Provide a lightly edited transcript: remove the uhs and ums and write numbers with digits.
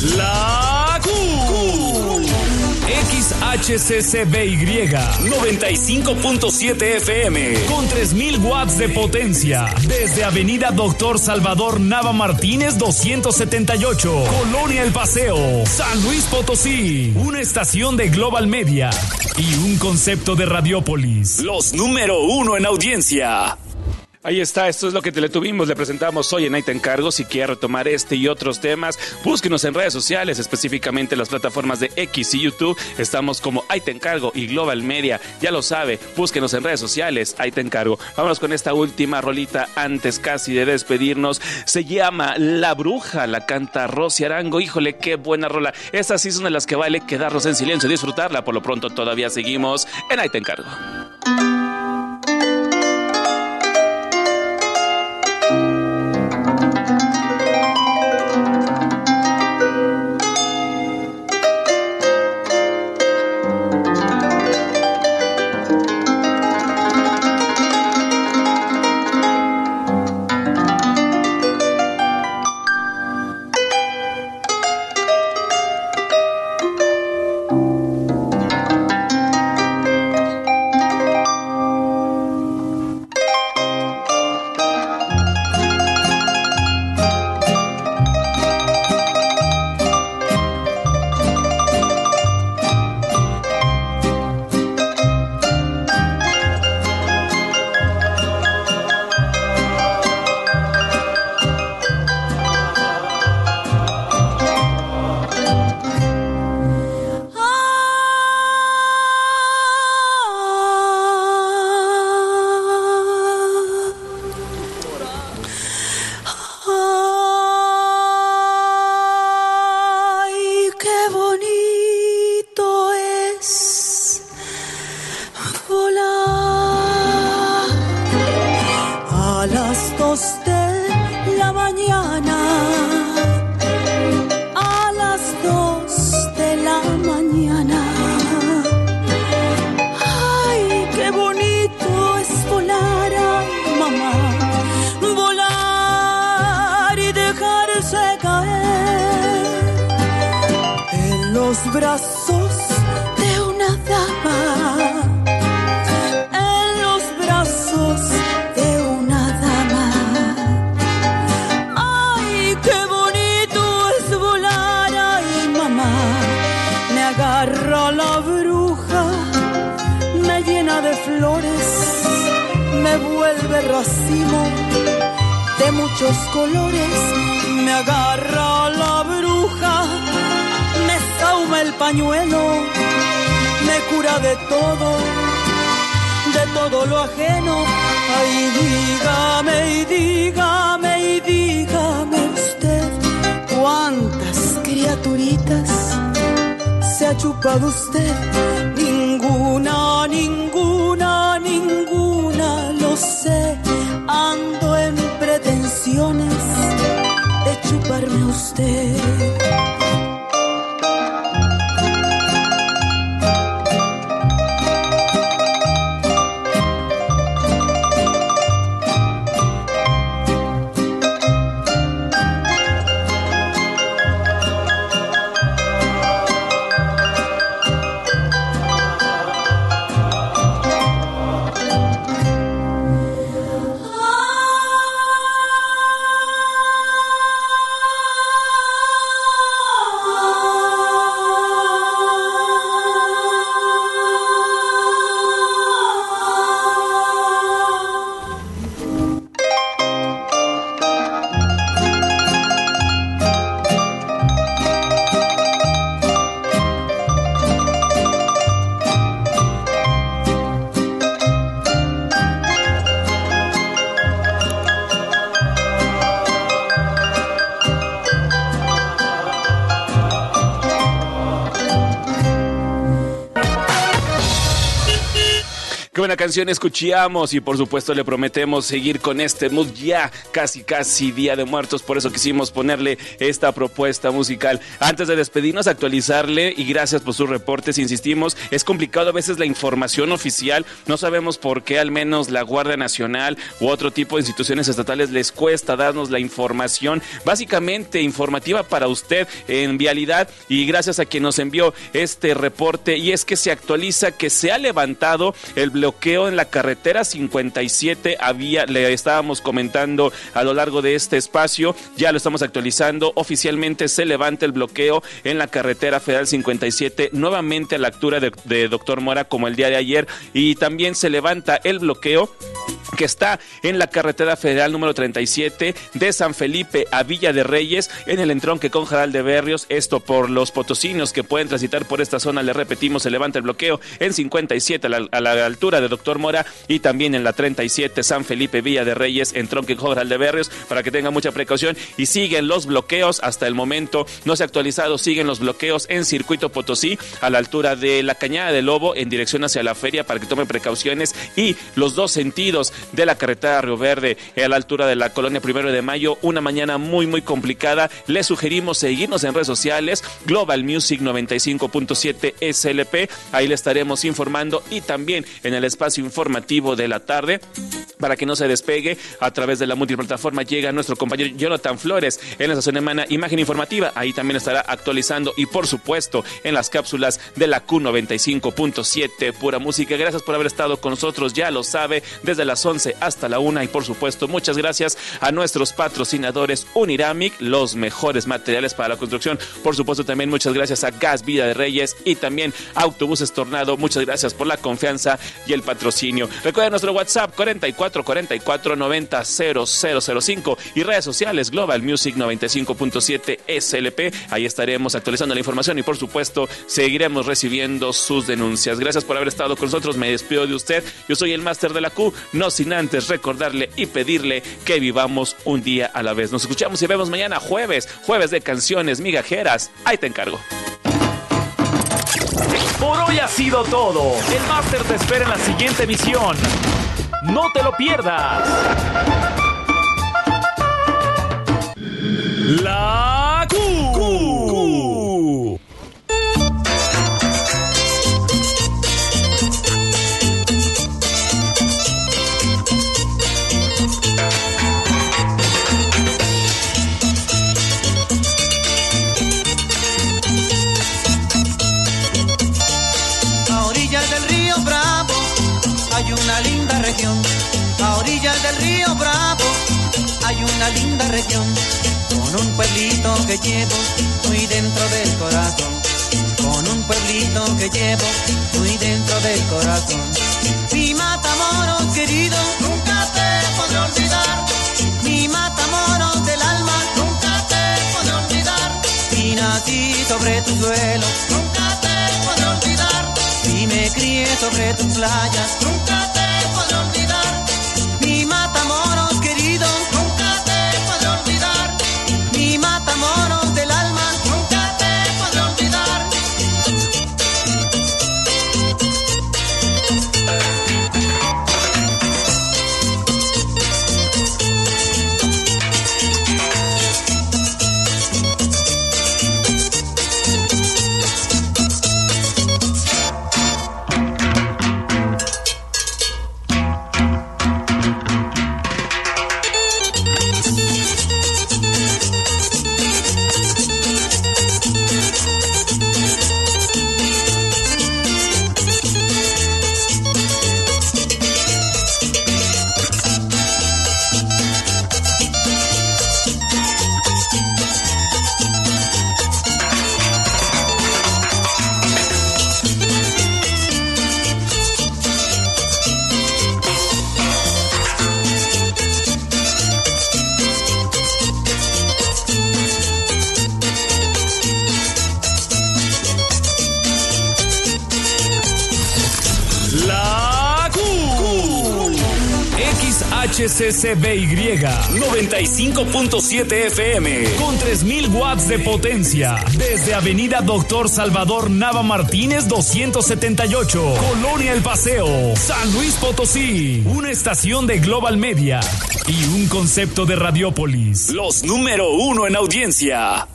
La Q. XHCCBY 95.7 FM con 3000 watts de potencia desde Avenida Doctor Salvador Nava Martínez 278, Colonia El Paseo, San Luis Potosí. Una estación de Global Media y un concepto de Radiópolis. Los número 1 en audiencia. Ahí está, esto es lo que le presentamos hoy en Ahí Te Encargo. Si quiere retomar este y otros temas, búsquenos en redes sociales, específicamente en las plataformas de X y YouTube. Estamos como Ahí Te Encargo y Global Media. Ya lo sabe, búsquenos en redes sociales, Ahí Te Encargo. Vámonos con esta última rolita antes casi de despedirnos. Se llama La Bruja, la canta Rosy Arango. Híjole, qué buena rola. Estas sí son de las que vale quedarnos en silencio y disfrutarla. Por lo pronto todavía seguimos en Ahí Te Encargo. la canción escuchamos y por supuesto le prometemos seguir con este mood ya casi Día de Muertos, por eso quisimos ponerle esta propuesta musical. Antes de despedirnos, actualizarle y gracias por sus reportes, insistimos, es complicado a veces la información oficial, no sabemos por qué al menos la Guardia Nacional u otro tipo de instituciones estatales les cuesta darnos la información básicamente informativa para usted en vialidad, y gracias a quien nos envió este reporte, y es que se actualiza que se ha levantado el bloqueo en la carretera 57, le estábamos comentando a lo largo de este espacio, ya lo estamos actualizando, oficialmente se levanta el bloqueo en la carretera federal 57, nuevamente a la altura de Doctor Mora como el día de ayer, y también se levanta el bloqueo que está en la carretera federal número 37 de San Felipe a Villa de Reyes, en el entronque con Jaral de Berrios, esto por los potosinos que pueden transitar por esta zona, le repetimos, se levanta el bloqueo en 57 a la altura de Doctor Mora, y también en la 37 San Felipe Villa de Reyes, entronque con Jaral de Berrios, para que tenga mucha precaución, y siguen los bloqueos, hasta el momento no se ha actualizado, siguen los bloqueos en Circuito Potosí, a la altura de la Cañada del Lobo, en dirección hacia la feria, para que tomen precauciones, y los dos sentidos de la carretera Río Verde a la altura de la colonia 1 de Mayo, una mañana muy complicada. Les sugerimos seguirnos en redes sociales, Global Music 95.7 SLP, ahí le estaremos informando, y también en el espacio informativo de la tarde, para que no se despegue, a través de la multiplataforma llega nuestro compañero Jonathan Flores en la estación hermana Imagen Informativa, ahí también estará actualizando, y por supuesto en las cápsulas de la Q95.7 Pura Música. Gracias por haber estado con nosotros, ya lo sabe, desde las 11 hasta la 1, y por supuesto muchas gracias a nuestros patrocinadores Uniramic, los mejores materiales para la construcción, por supuesto también muchas gracias a Gas Villa de Reyes y también Autobuses Tornado, muchas gracias por la confianza y el patrocinio. Recuerden nuestro WhatsApp 4444900005 y redes sociales Global Music 95.7 SLP, ahí estaremos actualizando la información y por supuesto seguiremos recibiendo sus denuncias. Gracias por haber estado con nosotros, me despido de usted, yo soy el máster de la Q, no sin antes recordarle y pedirle que vivamos un día a la vez. Nos escuchamos y vemos mañana jueves de canciones migajeras. Ahí te encargo. Por hoy ha sido todo. El máster te espera en la siguiente emisión. No te lo pierdas. La Q. A orillas del río Bravo hay una linda región, con un pueblito que llevo muy dentro del corazón, con un pueblito que llevo muy dentro del corazón. Mi Matamoros querido, nunca te podré olvidar, mi Matamoros del alma, nunca te podré olvidar. Si nací sobre tu suelo, nunca te podré olvidar, si me crié sobre tus playas, nunca te podré olvidar. Mi Matamoros querido, nunca te podré olvidar, mi Matamoros del alma, nunca te podré olvidar. HCCBY 95.7 FM con 3000 watts de potencia desde Avenida Doctor Salvador Nava Martínez 278, Colonia El Paseo, San Luis Potosí. Una estación de Global Media y un concepto de Radiópolis. Los número 1 en audiencia.